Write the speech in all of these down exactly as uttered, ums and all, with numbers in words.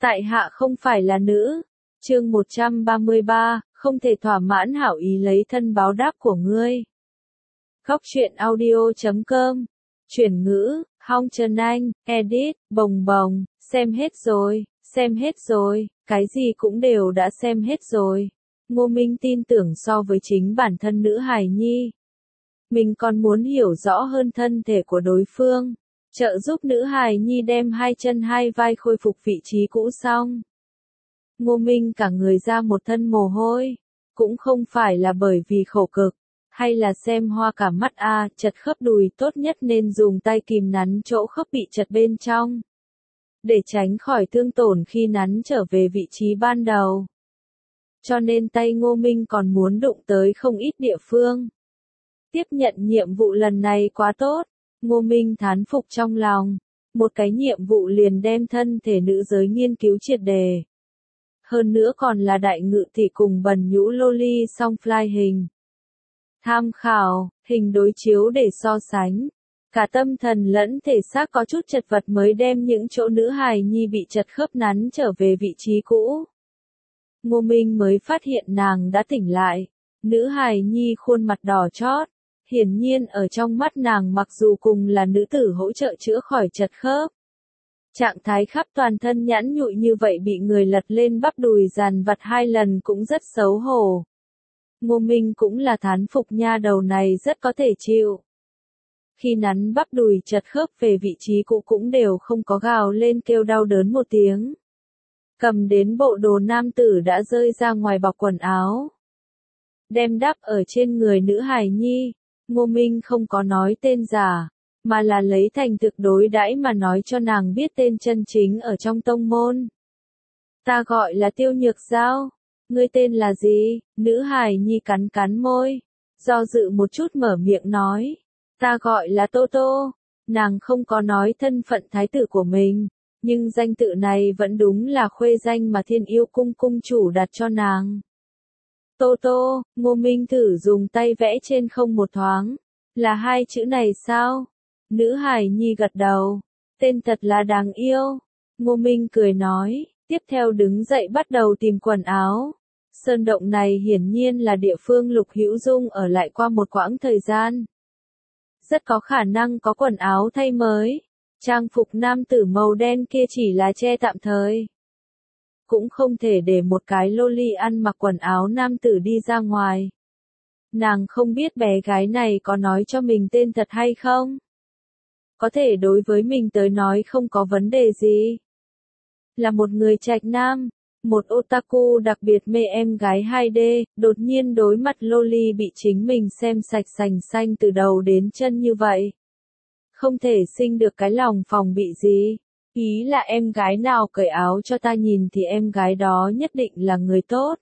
Tại hạ không phải là nữ. Chương một trăm ba mươi ba, không thể thỏa mãn hảo ý lấy thân báo đáp của ngươi. Góc truyện audio chấm com. Chuyển ngữ, Hong Trần Anh, edit, bồng bồng, xem hết rồi, xem hết rồi, cái gì cũng đều đã xem hết rồi. Ngô Minh tin tưởng so với chính bản thân nữ hài nhi, mình còn muốn hiểu rõ hơn thân thể của đối phương, trợ giúp nữ hài nhi đem hai chân hai vai khôi phục vị trí cũ xong. Ngô Minh cả người ra một thân mồ hôi, cũng không phải là bởi vì khổ cực, hay là xem hoa cả mắt a, à, chật khớp đùi tốt nhất nên dùng tay kìm nắn chỗ khớp bị chật bên trong, để tránh khỏi thương tổn khi nắn trở về vị trí ban đầu. Cho nên tay Ngô Minh còn muốn đụng tới không ít địa phương. Tiếp nhận nhiệm vụ lần này quá tốt, Ngô Minh thán phục trong lòng, một cái nhiệm vụ liền đem thân thể nữ giới nghiên cứu triệt đề. Hơn nữa còn là đại ngự tỷ cùng bần nhũ loli song fly hình. Tham khảo, hình đối chiếu để so sánh. Cả tâm thần lẫn thể xác có chút chật vật mới đem những chỗ nữ hài nhi bị chật khớp nắn trở về vị trí cũ. Ngô Minh mới phát hiện nàng đã tỉnh lại. Nữ hài nhi khuôn mặt đỏ chót. Hiển nhiên ở trong mắt nàng mặc dù cùng là nữ tử hỗ trợ chữa khỏi chật khớp, trạng thái khắp toàn thân nhẵn nhụi như vậy bị người lật lên bắp đùi dàn vặt hai lần cũng rất xấu hổ. Ngô Minh cũng là thán phục nha đầu này rất có thể chịu. Khi nắn bắp đùi chật khớp về vị trí cũ cũng đều không có gào lên kêu đau đớn một tiếng. Cầm đến bộ đồ nam tử đã rơi ra ngoài bọc quần áo, đem đắp ở trên người nữ hài nhi. Ngô Minh không có nói tên giả, mà là lấy thành thực đối đãi mà nói cho nàng biết tên chân chính ở trong tông môn. Ta gọi là Tiêu Nhược Giao, ngươi tên là gì? Nữ hài nhi cắn cắn môi, do dự một chút mở miệng nói, ta gọi là Tô Tô. Nàng không có nói thân phận thái tử của mình, nhưng danh tự này vẫn đúng là khuê danh mà Thiên Yêu Cung cung chủ đặt cho nàng. Tô Tô, Ngô Minh thử dùng tay vẽ trên không một thoáng. Là hai chữ này sao? Nữ hài nhi gật đầu. Tên thật là đáng yêu. Ngô Minh cười nói, tiếp theo đứng dậy bắt đầu tìm quần áo. Sơn động này hiển nhiên là địa phương Lục Hữu Dung ở lại qua một quãng thời gian. Rất có khả năng có quần áo thay mới. Trang phục nam tử màu đen kia chỉ là che tạm thời. Cũng không thể để một cái loli ăn mặc quần áo nam tử đi ra ngoài. Nàng không biết bé gái này có nói cho mình tên thật hay không? Có thể đối với mình tới nói không có vấn đề gì. Là một người trạch nam, một otaku đặc biệt mê em gái hai D, đột nhiên đối mặt loli bị chính mình xem sạch sành xanh từ đầu đến chân như vậy. Không thể sinh được cái lòng phòng bị gì. Ý là em gái nào cởi áo cho ta nhìn thì em gái đó nhất định là người tốt.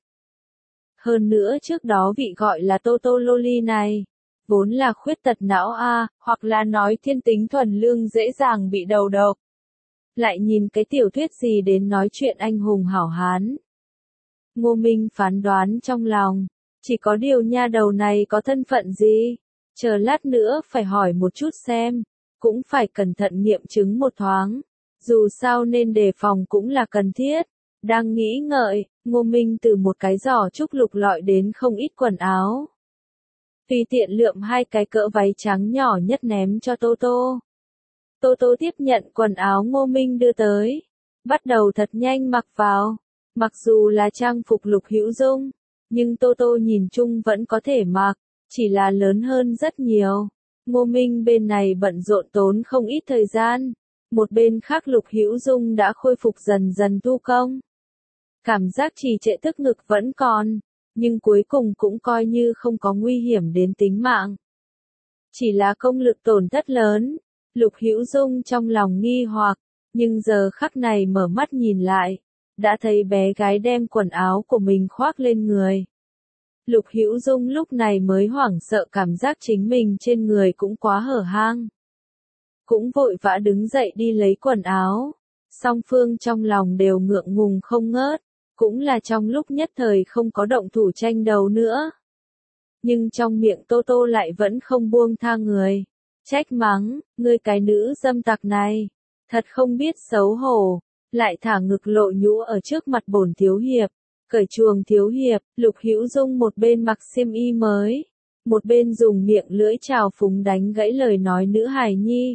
Hơn nữa trước đó vị gọi là Tô Tô Loli này, vốn là khuyết tật não A, hoặc là nói thiên tính thuần lương dễ dàng bị đầu độc. Lại nhìn cái tiểu thuyết gì đến nói chuyện anh hùng hảo hán. Ngô Minh phán đoán trong lòng, chỉ có điều nha đầu này có thân phận gì, chờ lát nữa phải hỏi một chút xem, cũng phải cẩn thận nghiệm chứng một thoáng. Dù sao nên đề phòng cũng là cần thiết. Đang nghĩ ngợi, Ngô Minh từ một cái giỏ trúc lục lọi đến không ít quần áo. Tùy tiện lượm hai cái cỡ váy trắng nhỏ nhất ném cho Tô Tô. Tô Tô tiếp nhận quần áo Ngô Minh đưa tới. Bắt đầu thật nhanh mặc vào. Mặc dù là trang phục Lục Hữu Dung, nhưng Tô Tô nhìn chung vẫn có thể mặc, chỉ là lớn hơn rất nhiều. Ngô Minh bên này bận rộn tốn không ít thời gian. Một bên khác Lục Hữu Dung đã khôi phục dần dần tu công. Cảm giác trì trệ tức ngực vẫn còn, nhưng cuối cùng cũng coi như không có nguy hiểm đến tính mạng. Chỉ là công lực tổn thất lớn, Lục Hữu Dung trong lòng nghi hoặc, nhưng giờ khắc này mở mắt nhìn lại, đã thấy bé gái đem quần áo của mình khoác lên người. Lục Hữu Dung lúc này mới hoảng sợ cảm giác chính mình trên người cũng quá hở hang. Cũng vội vã đứng dậy đi lấy quần áo. Song phương trong lòng đều ngượng ngùng không ngớt, cũng là trong lúc nhất thời không có động thủ tranh đấu nữa. Nhưng trong miệng Tô Tô lại vẫn không buông tha người. Trách mắng, ngươi cái nữ dâm tặc này, thật không biết xấu hổ, lại thả ngực lộ nhũ ở trước mặt bổn thiếu hiệp, cởi chuồng thiếu hiệp. Lục Hữu Dung một bên mặc xiêm y mới, một bên dùng miệng lưỡi trào phúng đánh gãy lời nói nữ hài nhi.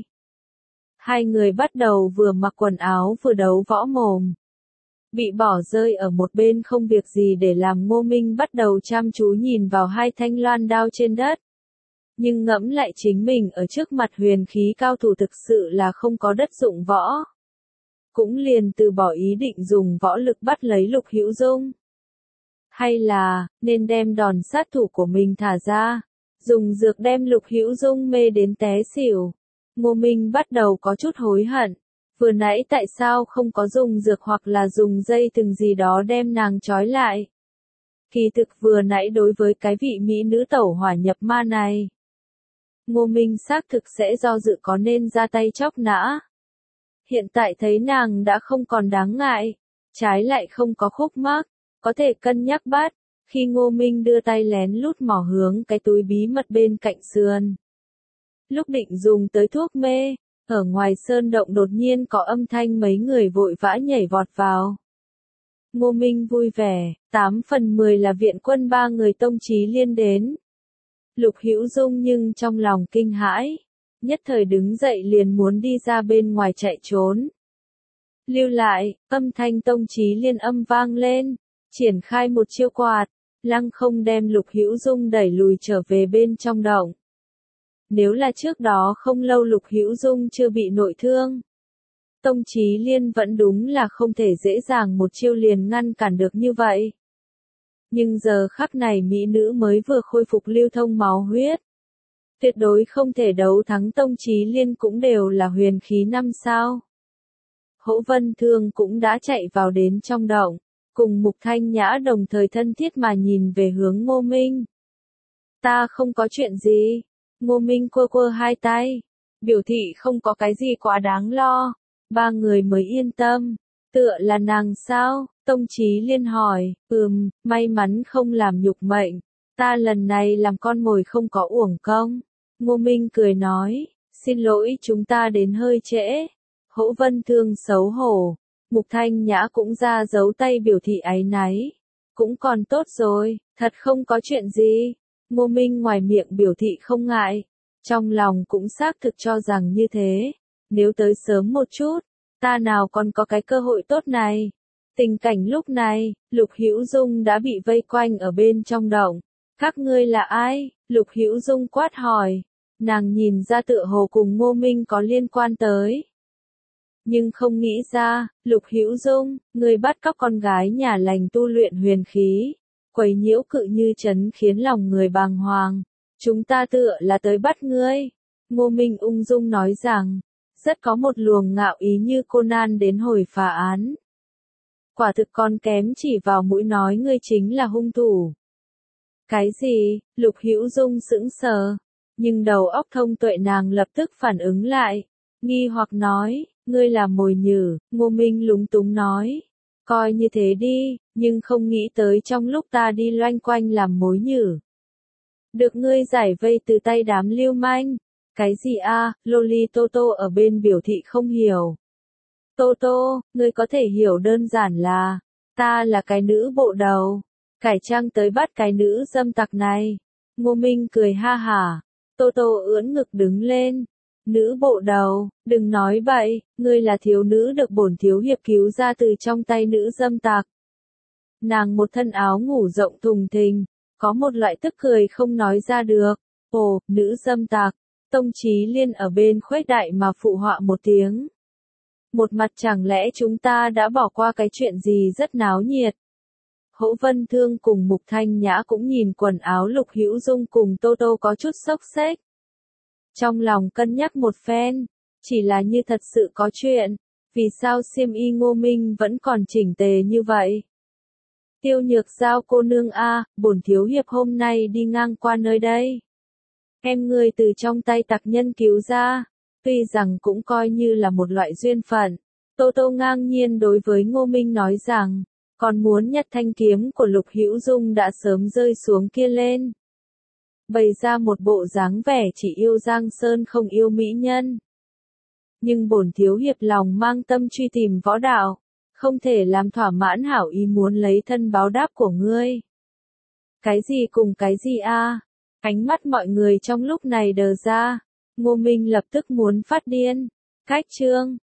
Hai người bắt đầu vừa mặc quần áo vừa đấu võ mồm. Bị bỏ rơi ở một bên không việc gì để làm, Ngô Minh bắt đầu chăm chú nhìn vào hai thanh loan đao trên đất. Nhưng ngẫm lại chính mình ở trước mặt huyền khí cao thủ thực sự là không có đất dụng võ. Cũng liền từ bỏ ý định dùng võ lực bắt lấy Lục Hữu Dung. Hay là, nên đem đòn sát thủ của mình thả ra, dùng dược đem Lục Hữu Dung mê đến té xỉu. Ngô Minh bắt đầu có chút hối hận. Vừa nãy tại sao không có dùng dược hoặc là dùng dây thừng gì đó đem nàng trói lại. Kỳ thực vừa nãy đối với cái vị mỹ nữ tẩu hỏa nhập ma này, Ngô Minh xác thực sẽ do dự có nên ra tay chóc nã. Hiện tại thấy nàng đã không còn đáng ngại, trái lại không có khúc mắc, có thể cân nhắc bắt. Khi Ngô Minh đưa tay lén lút mò hướng cái túi bí mật bên cạnh sườn, lúc định dùng tới thuốc mê, ở ngoài sơn động đột nhiên có âm thanh mấy người vội vã nhảy vọt vào. Ngô Minh vui vẻ, tám phần mười là viện quân ba người Tông Chí Liên đến. Lục Hữu Dung nhưng trong lòng kinh hãi, nhất thời đứng dậy liền muốn đi ra bên ngoài chạy trốn. Lưu lại, âm thanh Tông Chí Liên âm vang lên, triển khai một chiêu quạt, lăng không đem Lục Hữu Dung đẩy lùi trở về bên trong động. Nếu là trước đó không lâu Lục Hữu Dung chưa bị nội thương, Tông Chí Liên vẫn đúng là không thể dễ dàng một chiêu liền ngăn cản được như vậy. Nhưng giờ khắc này mỹ nữ mới vừa khôi phục lưu thông máu huyết, tuyệt đối không thể đấu thắng Tông Chí Liên, cũng đều là huyền khí năm sao. Hỗ Vân Thương cũng đã chạy vào đến trong động, cùng Mục Thanh Nhã đồng thời thân thiết mà nhìn về hướng Ngô Minh. Ta không có chuyện gì. Ngô Minh quơ quơ hai tay, biểu thị không có cái gì quá đáng lo. Ba người mới yên tâm. Tựa là nàng sao? Tông Chí Liên hỏi. Ừm, may mắn không làm nhục mệnh. Ta lần này làm con mồi không có uổng công. Ngô Minh cười nói. Xin lỗi, chúng ta đến hơi trễ. Hỗ Vân Thương xấu hổ. Mục Thanh Nhã cũng ra dấu tay biểu thị áy náy. Cũng còn tốt rồi, thật không có chuyện gì. Ngô Minh ngoài miệng biểu thị không ngại, trong lòng cũng xác thực cho rằng như thế. Nếu tới sớm một chút, ta nào còn có cái cơ hội tốt này. Tình cảnh lúc này, Lục Hữu Dung đã bị vây quanh ở bên trong động. Các ngươi là ai? Lục Hữu Dung quát hỏi. Nàng nhìn ra tựa hồ cùng Ngô Minh có liên quan tới. Nhưng không nghĩ ra, Lục Hữu Dung, ngươi bắt cóc con gái nhà lành tu luyện huyền khí, quấy nhiễu cự như trấn khiến lòng người bàng hoàng. Chúng ta tựa là tới bắt ngươi. Ngô Minh ung dung nói rằng, rất có một luồng ngạo ý như Conan đến hồi phá án. Quả thực con kém chỉ vào mũi nói ngươi chính là hung thủ. Cái gì? Lục Hữu Dung sững sờ, nhưng đầu óc thông tuệ nàng lập tức phản ứng lại, nghi hoặc nói, ngươi là mồi nhử. Ngô Minh lúng túng nói, coi như thế đi, nhưng không nghĩ tới trong lúc ta đi loanh quanh làm mối nhử, được ngươi giải vây từ tay đám lưu manh. Cái gì a? Loli Toto ở bên biểu thị không hiểu. Toto, ngươi có thể hiểu đơn giản là, ta là cái nữ bộ đầu, cải trang tới bắt cái nữ dâm tặc này. Ngô Minh cười ha hả. Toto ưỡn ngực đứng lên. Nữ bộ đầu, đừng nói bậy, ngươi là thiếu nữ được bổn thiếu hiệp cứu ra từ trong tay nữ dâm tặc. Nàng một thân áo ngủ rộng thùng thình, có một loại tức cười không nói ra được. Ồ, nữ dâm tặc. Tông Chí Liên ở bên khuếch đại mà phụ họa một tiếng. Một mặt chẳng lẽ chúng ta đã bỏ qua cái chuyện gì rất náo nhiệt. Hỗ Vân Thương cùng Mục Thanh Nhã cũng nhìn quần áo Lục Hữu Dung cùng Toto có chút sốc xếch. Trong lòng cân nhắc một phen, chỉ là như thật sự có chuyện, vì sao xiêm y Ngô Minh vẫn còn chỉnh tề như vậy? Tiêu Nhược Giao cô nương a, bổn thiếu hiệp hôm nay đi ngang qua nơi đây. Em ngươi từ trong tay tặc nhân cứu ra, tuy rằng cũng coi như là một loại duyên phận. Tô Tô ngang nhiên đối với Ngô Minh nói rằng, còn muốn nhặt thanh kiếm của Lục Hữu Dung đã sớm rơi xuống kia lên. Bày ra một bộ dáng vẻ chỉ yêu Giang Sơn không yêu mỹ nhân. Nhưng bổn thiếu hiệp lòng mang tâm truy tìm võ đạo, Không thể làm thỏa mãn hảo ý muốn lấy thân báo đáp của ngươi. Cái gì cùng cái gì a? Ánh mắt mọi người trong lúc này đờ ra. Ngô Minh lập tức muốn phát điên. Cách chương